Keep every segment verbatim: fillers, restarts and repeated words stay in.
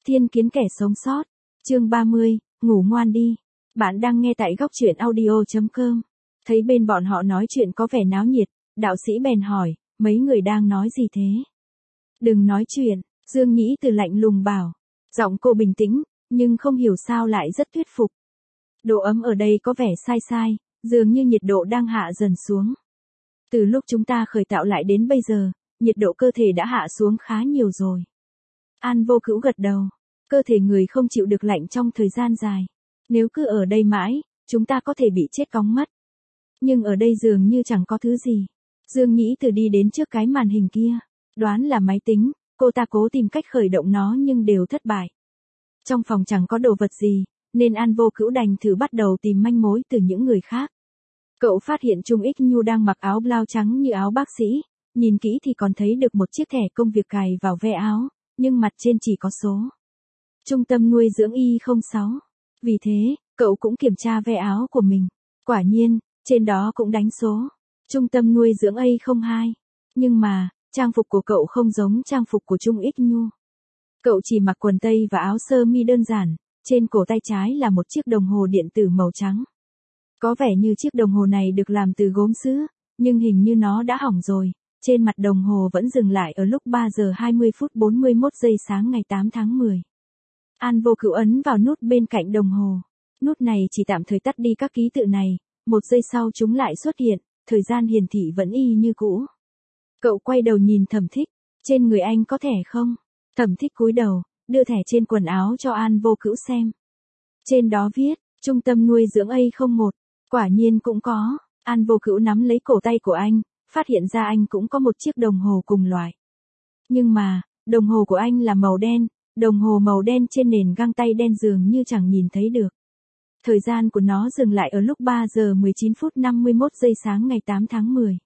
Thiên kiến kẻ sống sót. Chương ba mươi, ngủ ngoan đi. Bạn đang nghe tại góc truyện audio chấm com. Thấy bên bọn họ nói chuyện có vẻ náo nhiệt, đạo sĩ bèn hỏi, mấy người đang nói gì thế? Đừng nói chuyện, Dương Nhĩ Từ lạnh lùng bảo. Giọng cô bình tĩnh, nhưng không hiểu sao lại rất thuyết phục. Độ ấm ở đây có vẻ sai sai, dường như nhiệt độ đang hạ dần xuống. Từ lúc chúng ta khởi tạo lại đến bây giờ, nhiệt độ cơ thể đã hạ xuống khá nhiều rồi. An Vô Cữu gật đầu. Cơ thể người không chịu được lạnh trong thời gian dài. Nếu cứ ở đây mãi, chúng ta có thể bị chết cóng mất. Nhưng ở đây dường như chẳng có thứ gì. Dương Nhĩ Từ đi đến trước cái màn hình kia. Đoán là máy tính, cô ta cố tìm cách khởi động nó nhưng đều thất bại. Trong phòng chẳng có đồ vật gì, nên An Vô Cữu đành thử bắt đầu tìm manh mối từ những người khác. Cậu phát hiện Trung Ích Nhu đang mặc áo blau trắng như áo bác sĩ, nhìn kỹ thì còn thấy được một chiếc thẻ công việc cài vào ve áo, nhưng mặt trên chỉ có số. Trung tâm nuôi dưỡng Y không sáu. Vì thế, cậu cũng kiểm tra ve áo của mình. Quả nhiên, trên đó cũng đánh số. Trung tâm nuôi dưỡng A không hai. Nhưng mà, trang phục của cậu không giống trang phục của Trung Ích Nhu. Cậu chỉ mặc quần tây và áo sơ mi đơn giản, trên cổ tay trái là một chiếc đồng hồ điện tử màu trắng. Có vẻ như chiếc đồng hồ này được làm từ gốm sứ, nhưng hình như nó đã hỏng rồi. Trên mặt đồng hồ vẫn dừng lại ở lúc ba giờ hai mươi phút bốn mươi mốt giây sáng ngày tám tháng mười. An Vô Cữu ấn vào nút bên cạnh đồng hồ. Nút này chỉ tạm thời tắt đi các ký tự này, một giây sau chúng lại xuất hiện, thời gian hiển thị vẫn y như cũ. Cậu quay đầu nhìn Thẩm Thích, trên người anh có thẻ không? Thẩm Thích cúi đầu, đưa thẻ trên quần áo cho An Vô Cữu xem. Trên đó viết, trung tâm nuôi dưỡng A không một, quả nhiên cũng có. An Vô Cữu nắm lấy cổ tay của anh, phát hiện ra anh cũng có một chiếc đồng hồ cùng loại. Nhưng mà, đồng hồ của anh là màu đen, đồng hồ màu đen trên nền găng tay đen dường như chẳng nhìn thấy được. Thời gian của nó dừng lại ở lúc ba giờ mười chín phút năm mươi mốt giây sáng ngày tám tháng mười.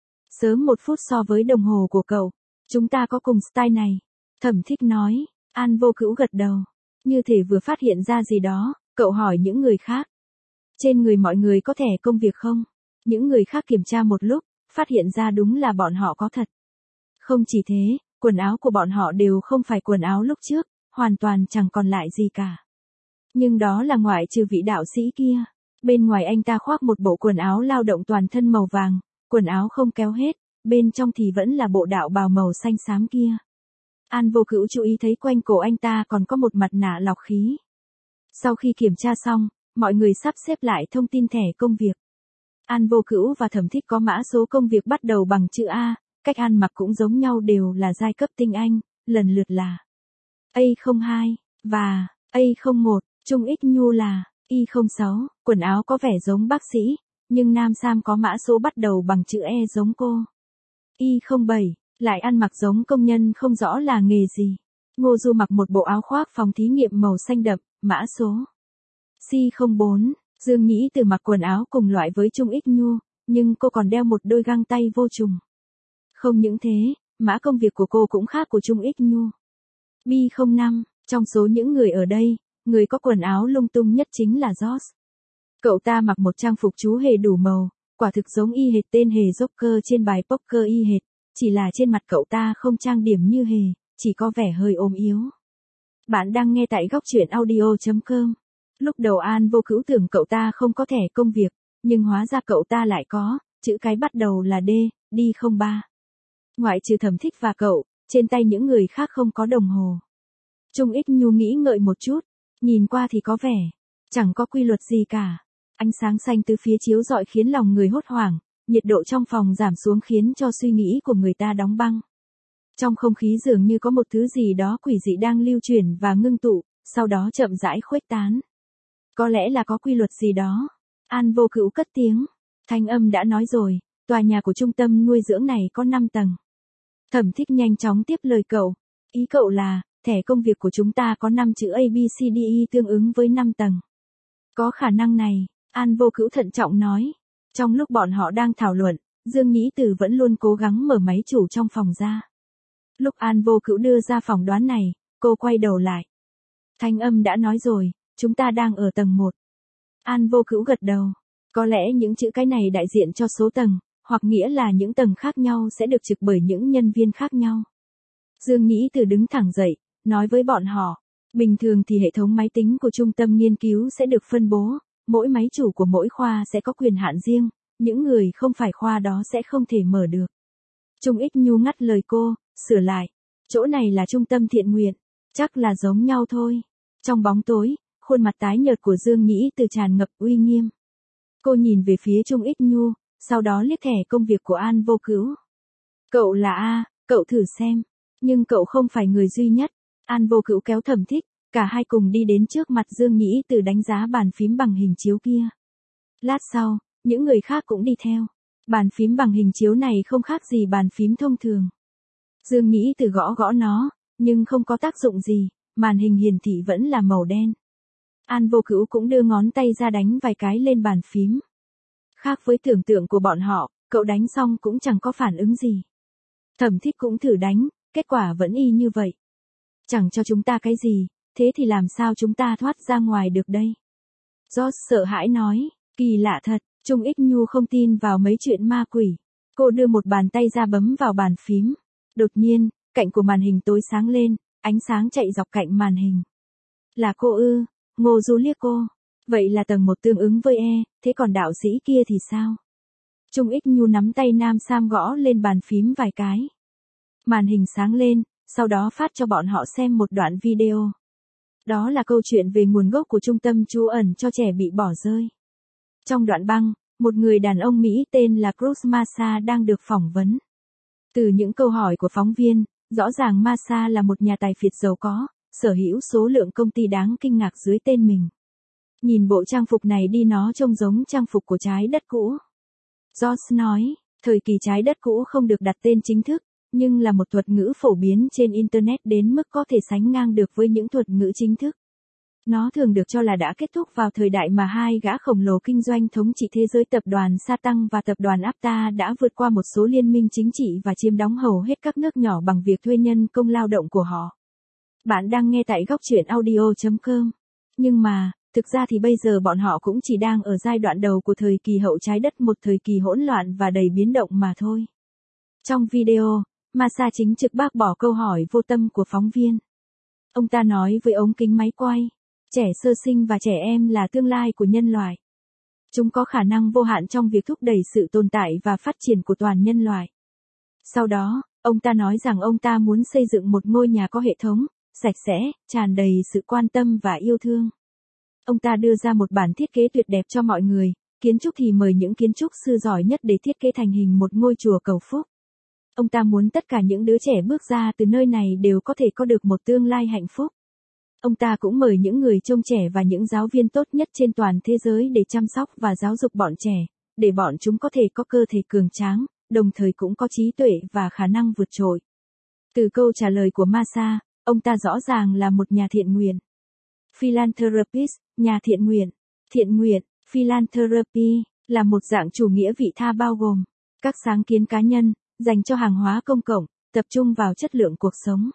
Sớm một phút so với đồng hồ của cậu. Chúng ta có cùng style này. Thẩm Thích nói. An Vô Cữu gật đầu. Như thể vừa phát hiện ra gì đó, cậu hỏi những người khác. Trên người mọi người có thẻ công việc không? Những người khác kiểm tra một lúc, phát hiện ra đúng là bọn họ có thật. Không chỉ thế, quần áo của bọn họ đều không phải quần áo lúc trước, hoàn toàn chẳng còn lại gì cả. Nhưng đó là ngoại trừ vị đạo sĩ kia. Bên ngoài anh ta khoác một bộ quần áo lao động toàn thân màu vàng, quần áo không kéo hết, bên trong thì vẫn là bộ đạo bào màu xanh xám kia. An Vô Cữu chú ý thấy quanh cổ anh ta còn có một mặt nạ lọc khí. Sau khi kiểm tra xong, mọi người sắp xếp lại thông tin thẻ công việc. An Vô Cữu và Thẩm Thích có mã số công việc bắt đầu bằng chữ A, cách ăn mặc cũng giống nhau, đều là giai cấp tinh anh, lần lượt là A không hai và A không một, Trung Ích Nhu là Y không sáu, quần áo có vẻ giống bác sĩ, nhưng Nam Sam có mã số bắt đầu bằng chữ E giống cô. Y không bảy, lại ăn mặc giống công nhân không rõ là nghề gì. Ngô Du mặc một bộ áo khoác phòng thí nghiệm màu xanh đậm, mã số C không bốn. Dương Nhĩ Từ mặc quần áo cùng loại với Trung Ích Nhu, nhưng cô còn đeo một đôi găng tay vô trùng. Không những thế, mã công việc của cô cũng khác của Trung Ích Nhu. B không năm, trong số những người ở đây, người có quần áo lung tung nhất chính là Josh. Cậu ta mặc một trang phục chú hề đủ màu, quả thực giống y hệt tên hề Joker trên bài poker y hệt, chỉ là trên mặt cậu ta không trang điểm như hề, chỉ có vẻ hơi ốm yếu. Bạn đang nghe tại góc truyện audio chấm com. Lúc đầu An Vô Cữu tưởng cậu ta không có thẻ công việc, nhưng hóa ra cậu ta lại có, chữ cái bắt đầu là D, D không ba. Ngoại trừ Thẩm Thích và cậu, trên tay những người khác không có đồng hồ. Trung Ích Nhu nghĩ ngợi một chút, nhìn qua thì có vẻ chẳng có quy luật gì cả. Ánh sáng xanh từ phía chiếu rọi khiến lòng người hốt hoảng, nhiệt độ trong phòng giảm xuống khiến cho suy nghĩ của người ta đóng băng. Trong không khí dường như có một thứ gì đó quỷ dị đang lưu chuyển và ngưng tụ, sau đó chậm rãi khuếch tán. Có lẽ là có quy luật gì đó. An Vô Cữu cất tiếng. Thanh âm đã nói rồi, tòa nhà của trung tâm nuôi dưỡng này có năm tầng. Thẩm Thích nhanh chóng tiếp lời cậu. Ý cậu là, thẻ công việc của chúng ta có năm chữ A B C D E tương ứng với năm tầng. Có khả năng này, An Vô Cữu thận trọng nói. Trong lúc bọn họ đang thảo luận, Dương Nhĩ Từ vẫn luôn cố gắng mở máy chủ trong phòng ra. Lúc An Vô Cữu đưa ra phỏng đoán này, cô quay đầu lại. Thanh âm đã nói rồi, chúng ta đang ở tầng một. An Vô Cữu gật đầu. Có lẽ những chữ cái này đại diện cho số tầng, hoặc nghĩa là những tầng khác nhau sẽ được trực bởi những nhân viên khác nhau. Dương Nhĩ Từ đứng thẳng dậy, nói với bọn họ. Bình thường thì hệ thống máy tính của trung tâm nghiên cứu sẽ được phân bố, mỗi máy chủ của mỗi khoa sẽ có quyền hạn riêng, những người không phải khoa đó sẽ không thể mở được. Trung Ích Nhu ngắt lời cô, sửa lại. Chỗ này là trung tâm thiện nguyện, chắc là giống nhau thôi. Trong bóng tối, khuôn mặt tái nhợt của Dương Nhĩ Từ tràn ngập uy nghiêm. Cô nhìn về phía Trung Ích Nhu, sau đó liếc thẻ công việc của An Vô Cữu. Cậu là A, cậu thử xem. Nhưng cậu không phải người duy nhất. An Vô Cữu kéo Thẩm Thích, cả hai cùng đi đến trước mặt Dương Nhĩ Từ đánh giá bàn phím bằng hình chiếu kia. Lát sau, những người khác cũng đi theo. Bàn phím bằng hình chiếu này không khác gì bàn phím thông thường. Dương Nhĩ Từ gõ gõ nó, nhưng không có tác dụng gì, màn hình hiển thị vẫn là màu đen. An Vô Cữu cũng đưa ngón tay ra đánh vài cái lên bàn phím. Khác với tưởng tượng của bọn họ, cậu đánh xong cũng chẳng có phản ứng gì. Thẩm Thích cũng thử đánh, kết quả vẫn y như vậy. Chẳng cho chúng ta cái gì, thế thì làm sao chúng ta thoát ra ngoài được đây? George sợ hãi nói, kỳ lạ thật, Trung Ích Nhu không tin vào mấy chuyện ma quỷ. Cô đưa một bàn tay ra bấm vào bàn phím. Đột nhiên, cạnh của màn hình tối sáng lên, ánh sáng chạy dọc cạnh màn hình. Là cô ư? Ngô Du liếc cô. Vậy là tầng một tương ứng với E, thế còn đạo sĩ kia thì sao? Trung Ích Nhu nắm tay Nam Sam gõ lên bàn phím vài cái. Màn hình sáng lên, sau đó phát cho bọn họ xem một đoạn video. Đó là câu chuyện về nguồn gốc của trung tâm trú ẩn cho trẻ bị bỏ rơi. Trong đoạn băng, một người đàn ông Mỹ tên là Cruz Massa đang được phỏng vấn. Từ những câu hỏi của phóng viên, rõ ràng Massa là một nhà tài phiệt giàu có, sở hữu số lượng công ty đáng kinh ngạc dưới tên mình. Nhìn bộ trang phục này đi nó trông giống trang phục của trái đất cũ. George nói, thời kỳ trái đất cũ không được đặt tên chính thức, nhưng là một thuật ngữ phổ biến trên Internet đến mức có thể sánh ngang được với những thuật ngữ chính thức. Nó thường được cho là đã kết thúc vào thời đại mà hai gã khổng lồ kinh doanh thống trị thế giới tập đoàn Satan và tập đoàn Apta đã vượt qua một số liên minh chính trị và chiếm đóng hầu hết các nước nhỏ bằng việc thuê nhân công lao động của họ. Bạn đang nghe tại góc truyện audio chấm com. Nhưng mà, thực ra thì bây giờ bọn họ cũng chỉ đang ở giai đoạn đầu của thời kỳ hậu trái đất, một thời kỳ hỗn loạn và đầy biến động mà thôi. Trong video, Massa chính trực bác bỏ câu hỏi vô tâm của phóng viên. Ông ta nói với ống kính máy quay, trẻ sơ sinh và trẻ em là tương lai của nhân loại. Chúng có khả năng vô hạn trong việc thúc đẩy sự tồn tại và phát triển của toàn nhân loại. Sau đó, ông ta nói rằng ông ta muốn xây dựng một ngôi nhà có hệ thống, sạch sẽ, tràn đầy sự quan tâm và yêu thương. Ông ta đưa ra một bản thiết kế tuyệt đẹp cho mọi người, kiến trúc thì mời những kiến trúc sư giỏi nhất để thiết kế thành hình một ngôi chùa cầu phúc. Ông ta muốn tất cả những đứa trẻ bước ra từ nơi này đều có thể có được một tương lai hạnh phúc. Ông ta cũng mời những người trông trẻ và những giáo viên tốt nhất trên toàn thế giới để chăm sóc và giáo dục bọn trẻ, để bọn chúng có thể có cơ thể cường tráng, đồng thời cũng có trí tuệ và khả năng vượt trội. Từ câu trả lời của Massa, ông ta rõ ràng là một nhà thiện nguyện. Philanthropist, nhà thiện nguyện. Thiện nguyện, philanthropy, là một dạng chủ nghĩa vị tha bao gồm các sáng kiến cá nhân, dành cho hàng hóa công cộng, tập trung vào chất lượng cuộc sống.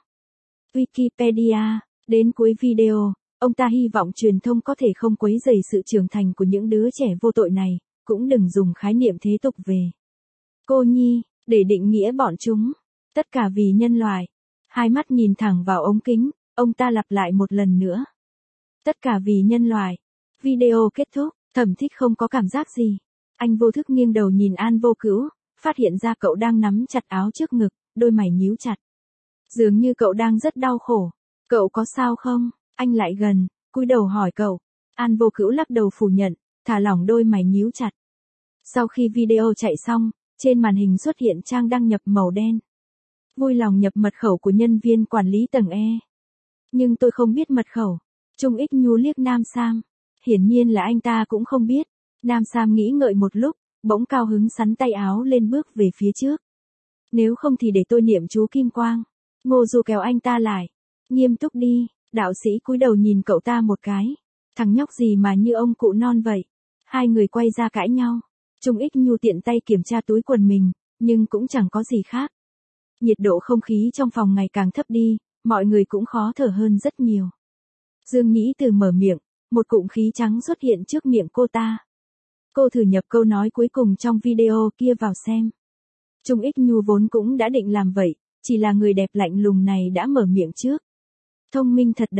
Wikipedia. Đến cuối video, ông ta hy vọng truyền thông có thể không quấy rầy sự trưởng thành của những đứa trẻ vô tội này, cũng đừng dùng khái niệm thế tục về cô nhi, để định nghĩa bọn chúng. Tất cả vì nhân loại. Hai mắt nhìn thẳng vào ống kính, ông ta lặp lại một lần nữa. Tất cả vì nhân loại. Video kết thúc, Thẩm Thích không có cảm giác gì. Anh vô thức nghiêng đầu nhìn An Vô Cữu, phát hiện ra cậu đang nắm chặt áo trước ngực, đôi mày nhíu chặt. Dường như cậu đang rất đau khổ. Cậu có sao không? Anh lại gần, cúi đầu hỏi cậu. An Vô Cữu lắc đầu phủ nhận, thả lỏng đôi mày nhíu chặt. Sau khi video chạy xong, trên màn hình xuất hiện trang đăng nhập màu đen. Vui lòng nhập mật khẩu của nhân viên quản lý tầng E. Nhưng tôi không biết mật khẩu. Trung Ích Nhu liếc Nam Sam. Hiển nhiên là anh ta cũng không biết. Nam Sam nghĩ ngợi một lúc, bỗng cao hứng sắn tay áo lên bước về phía trước. Nếu không thì để tôi niệm chú Kim Quang. Ngô Du kéo anh ta lại. Nghiêm túc đi, đạo sĩ cúi đầu nhìn cậu ta một cái. Thằng nhóc gì mà như ông cụ non vậy. Hai người quay ra cãi nhau. Trung Ích Nhu tiện tay kiểm tra túi quần mình, nhưng cũng chẳng có gì khác. Nhiệt độ không khí trong phòng ngày càng thấp đi, mọi người cũng khó thở hơn rất nhiều. Dương Nhĩ Từ mở miệng, một cụm khí trắng xuất hiện trước miệng cô ta. Cô thử nhập câu nói cuối cùng trong video kia vào xem. Trung Ích Nhu vốn cũng đã định làm vậy, chỉ là người đẹp lạnh lùng này đã mở miệng trước. Thông minh thật đấy.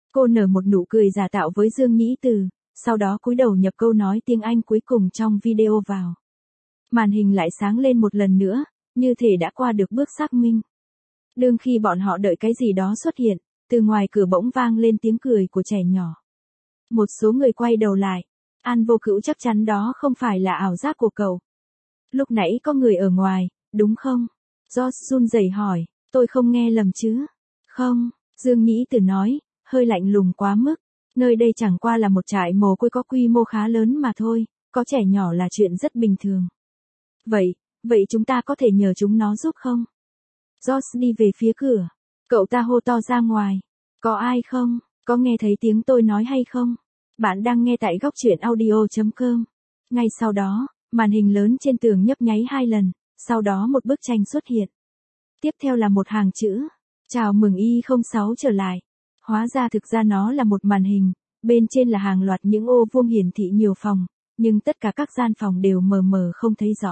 Cô nở một nụ cười giả tạo với Dương Nhĩ Từ, sau đó cúi đầu nhập câu nói tiếng Anh cuối cùng trong video vào. Màn hình lại sáng lên một lần nữa, như thể đã qua được bước xác minh. Đương khi bọn họ đợi cái gì đó xuất hiện, từ ngoài cửa bỗng vang lên tiếng cười của trẻ nhỏ. Một số người quay đầu lại. An Vô Cữu chắc chắn đó không phải là ảo giác của cậu. Lúc nãy có người ở ngoài, đúng không? George run rẩy hỏi, tôi không nghe lầm chứ? Không, Dương Nhĩ Từ nói, hơi lạnh lùng quá mức. Nơi đây chẳng qua là một trại mồ côi có quy mô khá lớn mà thôi, có trẻ nhỏ là chuyện rất bình thường. Vậy, vậy chúng ta có thể nhờ chúng nó giúp không? George đi về phía cửa. Cậu ta hô to ra ngoài. Có ai không? Có nghe thấy tiếng tôi nói hay không? Bạn đang nghe tại góc truyện audio.com. Ngay sau đó, màn hình lớn trên tường nhấp nháy hai lần, sau đó một bức tranh xuất hiện. Tiếp theo là một hàng chữ. Chào mừng Y không sáu trở lại. Hóa ra thực ra nó là một màn hình, bên trên là hàng loạt những ô vuông hiển thị nhiều phòng, nhưng tất cả các gian phòng đều mờ mờ không thấy rõ.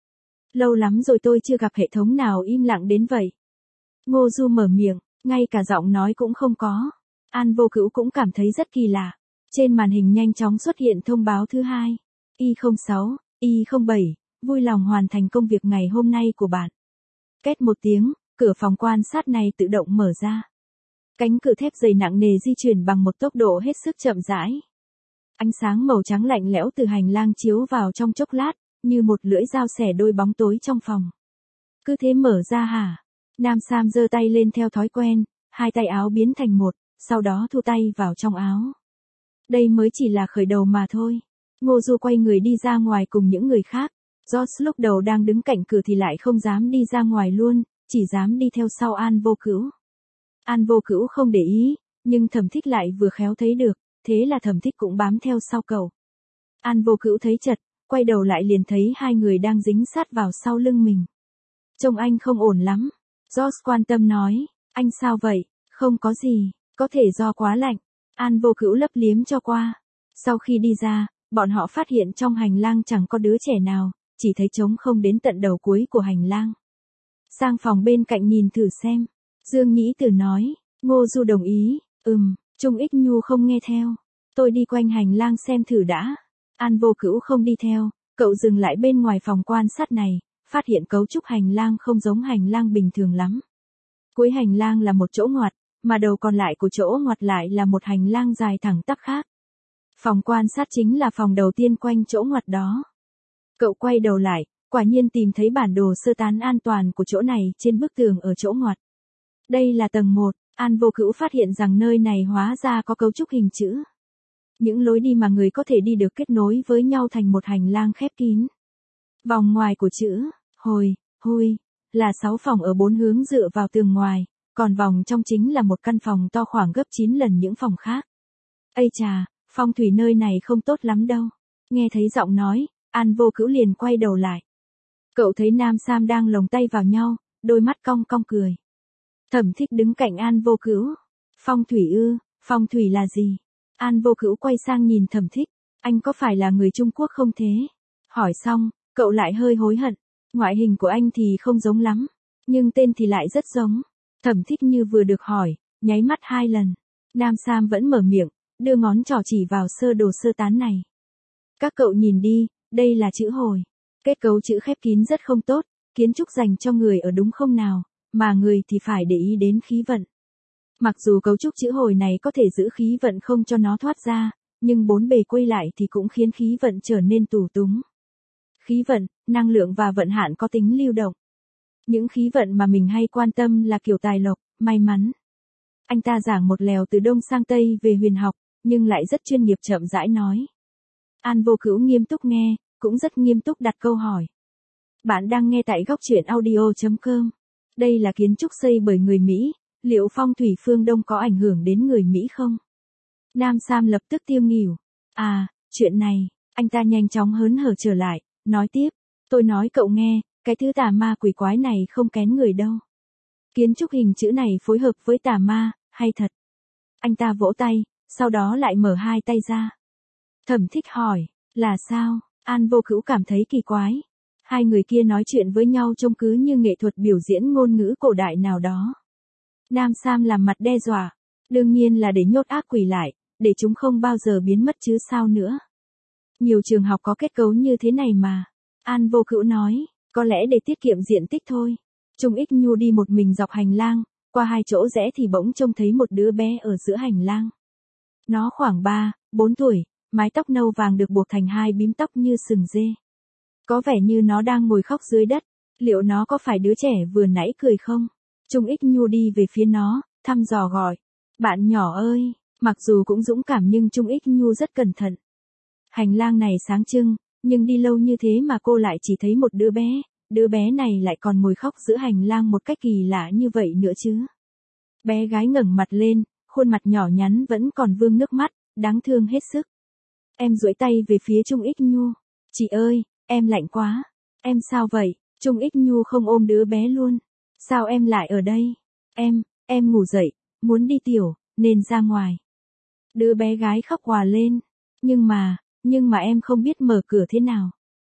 Lâu lắm rồi tôi chưa gặp hệ thống nào im lặng đến vậy. Ngô Du mở miệng, ngay cả giọng nói cũng không có. An Vô Cữu cũng cảm thấy rất kỳ lạ. Trên màn hình nhanh chóng xuất hiện thông báo thứ hai. Y không sáu, Y không bảy, vui lòng hoàn thành công việc ngày hôm nay của bạn. Két một tiếng, cửa phòng quan sát này tự động mở ra. Cánh cửa thép dày nặng nề di chuyển bằng một tốc độ hết sức chậm rãi. Ánh sáng màu trắng lạnh lẽo từ hành lang chiếu vào trong chốc lát, như một lưỡi dao xẻ đôi bóng tối trong phòng. Cứ thế mở ra hả? Nam Sam giơ tay lên theo thói quen, hai tay áo biến thành một, sau đó thu tay vào trong áo. Đây mới chỉ là khởi đầu mà thôi. Ngô Du quay người đi ra ngoài cùng những người khác. George lúc đầu đang đứng cạnh cửa thì lại không dám đi ra ngoài luôn, chỉ dám đi theo sau An Vô Cữu. An Vô Cữu không để ý, nhưng Thẩm Thích lại vừa khéo thấy được, thế là Thẩm Thích cũng bám theo sau cậu. An Vô Cữu thấy chật, quay đầu lại liền thấy hai người đang dính sát vào sau lưng mình. Trông anh không ổn lắm. George quan tâm nói, anh sao vậy? Không có gì, có thể do quá lạnh. An Vô Cữu lấp liếm cho qua. Sau khi đi ra, bọn họ phát hiện trong hành lang chẳng có đứa trẻ nào, chỉ thấy trống không đến tận đầu cuối của hành lang. Sang phòng bên cạnh nhìn thử xem. Dương Nhĩ Từ nói, Ngô Du đồng ý, ừm, Trung Ích Nhu không nghe theo. Tôi đi quanh hành lang xem thử đã. An Vô Cữu không đi theo, cậu dừng lại bên ngoài phòng quan sát này, phát hiện cấu trúc hành lang không giống hành lang bình thường lắm. Cuối hành lang là một chỗ ngoặt, mà đầu còn lại của chỗ ngoặt lại là một hành lang dài thẳng tắp khác. Phòng quan sát chính là phòng đầu tiên quanh chỗ ngoặt đó. Cậu quay đầu lại, quả nhiên tìm thấy bản đồ sơ tán an toàn của chỗ này trên bức tường ở chỗ ngoặt. Đây là tầng một, An Vô Cữu phát hiện rằng nơi này hóa ra có cấu trúc hình chữ. Những lối đi mà người có thể đi được kết nối với nhau thành một hành lang khép kín. Vòng ngoài của chữ, hồi, hui, là sáu phòng ở bốn hướng dựa vào tường ngoài, còn vòng trong chính là một căn phòng to khoảng gấp chín lần những phòng khác. Ây chà, phong thủy nơi này không tốt lắm đâu. Nghe thấy giọng nói, An Vô Cữu liền quay đầu lại. Cậu thấy Nam Sam đang lồng tay vào nhau, đôi mắt cong cong cười. Thẩm Thích đứng cạnh An Vô Cữu. Phong thủy ư, phong thủy là gì? An Vô Cữu quay sang nhìn Thẩm Thích, anh có phải là người Trung Quốc không thế? Hỏi xong, cậu lại hơi hối hận. Ngoại hình của anh thì không giống lắm, nhưng tên thì lại rất giống. Thẩm Thích như vừa được hỏi, nháy mắt hai lần. Nam Sam vẫn mở miệng, đưa ngón trỏ chỉ vào sơ đồ sơ tán này. Các cậu nhìn đi, đây là chữ hồi. Kết cấu chữ khép kín rất không tốt, kiến trúc dành cho người ở đúng không nào, mà người thì phải để ý đến khí vận. Mặc dù cấu trúc chữ hồi này có thể giữ khí vận không cho nó thoát ra, nhưng bốn bề quay lại thì cũng khiến khí vận trở nên tù túng. Khí vận, năng lượng và vận hạn có tính lưu động. Những khí vận mà mình hay quan tâm là kiểu tài lộc, may mắn. Anh ta giảng một lèo từ Đông sang Tây về huyền học, nhưng lại rất chuyên nghiệp chậm rãi nói. An Vô Cữu nghiêm túc nghe, cũng rất nghiêm túc đặt câu hỏi. Bạn đang nghe tại góc truyện audio.com. Đây là kiến trúc xây bởi người Mỹ, liệu phong thủy phương Đông có ảnh hưởng đến người Mỹ không? Nam Sam lập tức tiêu nghỉu. À, chuyện này, anh ta nhanh chóng hớn hở trở lại, nói tiếp. Tôi nói cậu nghe, cái thứ tà ma quỷ quái này không kén người đâu. Kiến trúc hình chữ này phối hợp với tà ma, hay thật? Anh ta vỗ tay, sau đó lại mở hai tay ra. Thẩm Thích hỏi, là sao? An Vô Cữu cảm thấy kỳ quái. Hai người kia nói chuyện với nhau trông cứ như nghệ thuật biểu diễn ngôn ngữ cổ đại nào đó. Nam Sam làm mặt đe dọa. Đương nhiên là để nhốt ác quỷ lại, để chúng không bao giờ biến mất chứ sao nữa. Nhiều trường học có kết cấu như thế này mà. An Vô Cữu nói, có lẽ để tiết kiệm diện tích thôi. Trung Ích Nhu đi một mình dọc hành lang, qua hai chỗ rẽ thì bỗng trông thấy một đứa bé ở giữa hành lang. Nó khoảng ba, bốn tuổi, mái tóc nâu vàng được buộc thành hai bím tóc như sừng dê. Có vẻ như nó đang ngồi khóc dưới đất, liệu nó có phải đứa trẻ vừa nãy cười không? Trung Ích Nhu đi về phía nó, thăm dò gọi. Bạn nhỏ ơi, mặc dù cũng dũng cảm nhưng Trung Ích Nhu rất cẩn thận. Hành lang này sáng trưng, nhưng đi lâu như thế mà cô lại chỉ thấy một đứa bé, đứa bé này lại còn ngồi khóc giữa hành lang một cách kỳ lạ như vậy nữa chứ. Bé gái ngẩng mặt lên, khuôn mặt nhỏ nhắn vẫn còn vương nước mắt, đáng thương hết sức. Em duỗi tay về phía Trung Ích Nhu. Chị ơi, em lạnh quá. Em sao vậy? Trung Ích Nhu không ôm đứa bé luôn. Sao em lại ở đây? Em, em ngủ dậy, muốn đi tiểu, nên ra ngoài. Đứa bé gái khóc òa lên. Nhưng mà, nhưng mà em không biết mở cửa thế nào.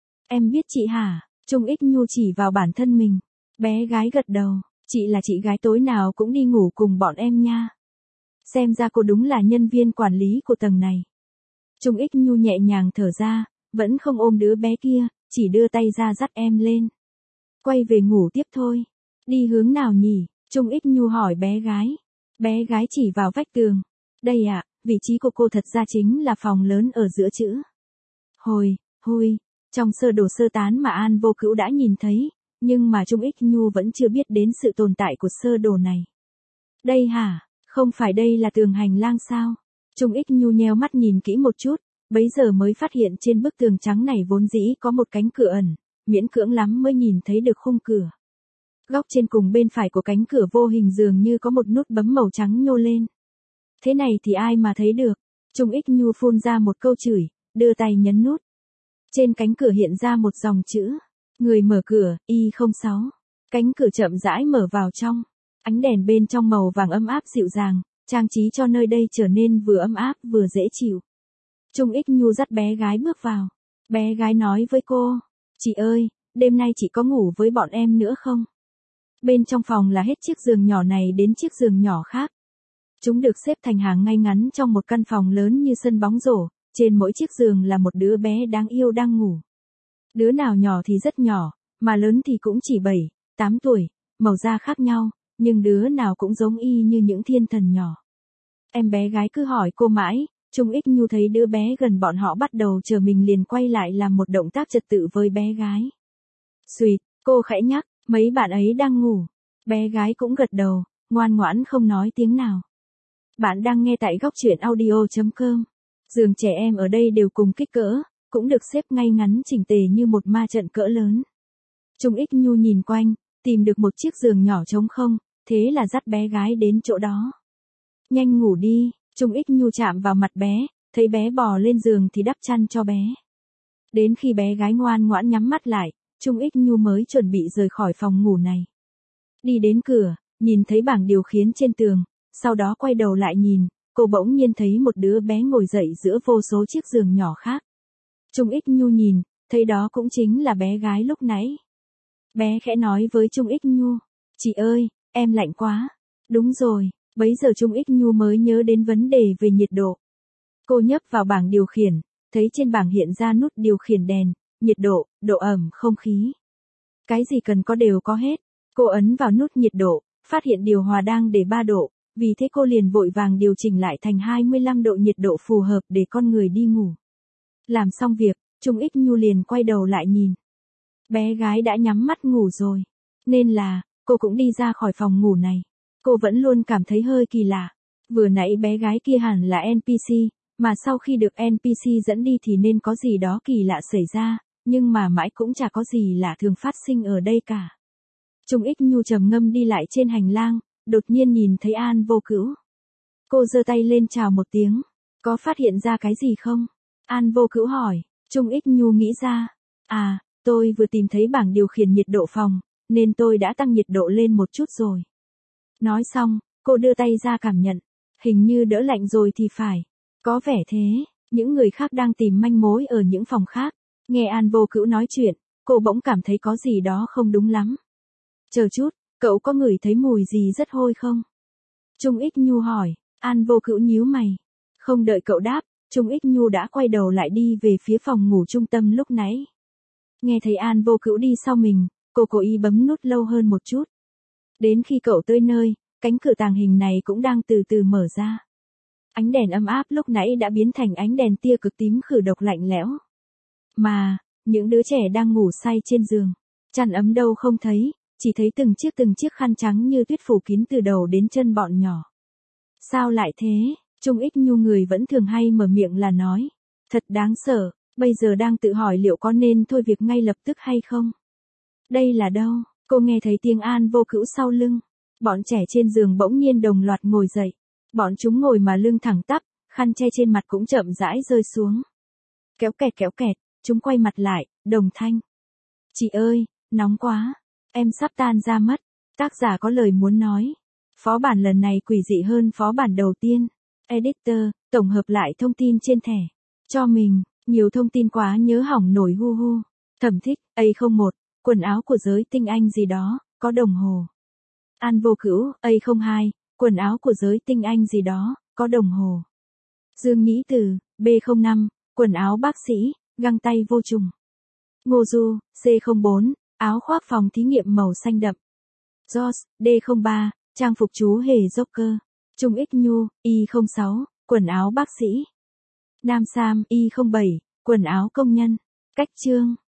Em biết chị hả? Trung Ích Nhu chỉ vào bản thân mình. Bé gái gật đầu. Chị là chị gái tối nào cũng đi ngủ cùng bọn em nha. Xem ra cô đúng là nhân viên quản lý của tầng này. Trung Ích Nhu nhẹ nhàng thở ra, vẫn không ôm đứa bé kia, chỉ đưa tay ra dắt em lên. Quay về ngủ tiếp thôi. Đi hướng nào nhỉ? Trung Ích Nhu hỏi bé gái. Bé gái chỉ vào vách tường. Đây ạ, à, vị trí của cô thật ra chính là phòng lớn ở giữa chữ. Hồi, hui, trong sơ đồ sơ tán mà An Vô Cữu đã nhìn thấy, nhưng mà Trung Ích Nhu vẫn chưa biết đến sự tồn tại của sơ đồ này. Đây hả? Không phải đây là tường hành lang sao? Trung Ích Nhu nheo mắt nhìn kỹ một chút, bấy giờ mới phát hiện trên bức tường trắng này vốn dĩ có một cánh cửa ẩn, miễn cưỡng lắm mới nhìn thấy được khung cửa. Góc trên cùng bên phải của cánh cửa vô hình dường như có một nút bấm màu trắng nhô lên. Thế này thì ai mà thấy được? Trung Ích Nhu phun ra một câu chửi, đưa tay nhấn nút. Trên cánh cửa hiện ra một dòng chữ. Người mở cửa, Y không sáu. Cánh cửa chậm rãi mở vào trong. Ánh đèn bên trong màu vàng ấm áp dịu dàng, trang trí cho nơi đây trở nên vừa ấm áp vừa dễ chịu. Trung Ích Nhu dắt bé gái bước vào. Bé gái nói với cô, chị ơi, đêm nay chị có ngủ với bọn em nữa không? Bên trong phòng là hết chiếc giường nhỏ này đến chiếc giường nhỏ khác. Chúng được xếp thành hàng ngay ngắn trong một căn phòng lớn như sân bóng rổ, trên mỗi chiếc giường là một đứa bé đáng yêu đang ngủ. Đứa nào nhỏ thì rất nhỏ, mà lớn thì cũng chỉ bảy, tám tuổi, màu da khác nhau, nhưng đứa nào cũng giống y như những thiên thần nhỏ. Em bé gái cứ hỏi cô mãi, Trung Ích Nhu thấy đứa bé gần bọn họ bắt đầu chờ mình liền quay lại làm một động tác trật tự với bé gái. Xuyệt, cô khẽ nhắc, mấy bạn ấy đang ngủ. Bé gái cũng gật đầu, ngoan ngoãn không nói tiếng nào. Bạn đang nghe tại góc truyện audio chấm com. Giường trẻ em ở đây đều cùng kích cỡ, cũng được xếp ngay ngắn chỉnh tề như một ma trận cỡ lớn. Trung Ích Nhu nhìn quanh, tìm được một chiếc giường nhỏ trống không, thế là dắt bé gái đến chỗ đó. Nhanh ngủ đi, Trung Ích Nhu chạm vào mặt bé, thấy bé bò lên giường thì đắp chăn cho bé. Đến khi bé gái ngoan ngoãn nhắm mắt lại, Trung Ích Nhu mới chuẩn bị rời khỏi phòng ngủ này. Đi đến cửa, nhìn thấy bảng điều khiển trên tường, sau đó quay đầu lại nhìn, cô bỗng nhiên thấy một đứa bé ngồi dậy giữa vô số chiếc giường nhỏ khác. Trung Ích Nhu nhìn, thấy đó cũng chính là bé gái lúc nãy. Bé khẽ nói với Trung Ích Nhu, chị ơi, em lạnh quá. Đúng rồi, bấy giờ Trung Ích Nhu mới nhớ đến vấn đề về nhiệt độ. Cô nhấp vào bảng điều khiển, thấy trên bảng hiện ra nút điều khiển đèn, nhiệt độ, độ ẩm không khí. Cái gì cần có đều có hết. Cô ấn vào nút nhiệt độ, phát hiện điều hòa đang để ba độ, vì thế cô liền vội vàng điều chỉnh lại thành hai mươi lăm độ nhiệt độ phù hợp để con người đi ngủ. Làm xong việc, Trung Ích Nhu liền quay đầu lại nhìn. Bé gái đã nhắm mắt ngủ rồi, nên là, cô cũng đi ra khỏi phòng ngủ này. Cô vẫn luôn cảm thấy hơi kỳ lạ. Vừa nãy bé gái kia hẳn là en pê xê, mà sau khi được en pê xê dẫn đi thì nên có gì đó kỳ lạ xảy ra, nhưng mà mãi cũng chả có gì lạ thường phát sinh ở đây cả. Trung Ích Nhu trầm ngâm đi lại trên hành lang, đột nhiên nhìn thấy An Vô Cữu. Cô giơ tay lên chào một tiếng, có phát hiện ra cái gì không? An Vô Cữu hỏi, Trung Ích Nhu nghĩ ra, à, tôi vừa tìm thấy bảng điều khiển nhiệt độ phòng, nên tôi đã tăng nhiệt độ lên một chút rồi. Nói xong, cô đưa tay ra cảm nhận, hình như đỡ lạnh rồi thì phải. Có vẻ thế, những người khác đang tìm manh mối ở những phòng khác. Nghe An Vô Cữu nói chuyện, cô bỗng cảm thấy có gì đó không đúng lắm. Chờ chút, cậu có ngửi thấy mùi gì rất hôi không? Trung Ích Nhu hỏi, An Vô Cữu nhíu mày. Không đợi cậu đáp, Trung Ích Nhu đã quay đầu lại đi về phía phòng ngủ trung tâm lúc nãy. Nghe thấy An Vô Cữu đi sau mình, cô cố ý bấm nút lâu hơn một chút. Đến khi cậu tới nơi, cánh cửa tàng hình này cũng đang từ từ mở ra. Ánh đèn ấm áp lúc nãy đã biến thành ánh đèn tia cực tím khử độc lạnh lẽo. Mà, những đứa trẻ đang ngủ say trên giường, chăn ấm đâu không thấy, chỉ thấy từng chiếc từng chiếc khăn trắng như tuyết phủ kín từ đầu đến chân bọn nhỏ. Sao lại thế? Trung Ích Nhu người vẫn thường hay mở miệng là nói. Thật đáng sợ, bây giờ đang tự hỏi liệu có nên thôi việc ngay lập tức hay không? Đây là đâu? Cô nghe thấy tiếng An Vô Cữu sau lưng. Bọn trẻ trên giường bỗng nhiên đồng loạt ngồi dậy. Bọn chúng ngồi mà lưng thẳng tắp, khăn che trên mặt cũng chậm rãi rơi xuống. Kéo kẹt kéo kẹt, chúng quay mặt lại, đồng thanh. Chị ơi, nóng quá, em sắp tan ra mất. Tác giả có lời muốn nói. Phó bản lần này quỷ dị hơn phó bản đầu tiên. Editor, tổng hợp lại thông tin trên thẻ. Cho mình, nhiều thông tin quá nhớ hỏng nổi hu hu. Thẩm thích, A không một, quần áo của giới tinh anh gì đó, có đồng hồ. An Vô Cữu, A không hai, quần áo của giới tinh anh gì đó, có đồng hồ. Dương Nhĩ Từ, B không năm, quần áo bác sĩ, găng tay vô trùng. Ngô Du, C không bốn, áo khoác phòng thí nghiệm màu xanh đậm. George, D không ba, trang phục chú hề Joker. Trung Ích Nhu, Y không sáu, quần áo bác sĩ. Nam Sam, Y không bảy, quần áo công nhân. Cách chương.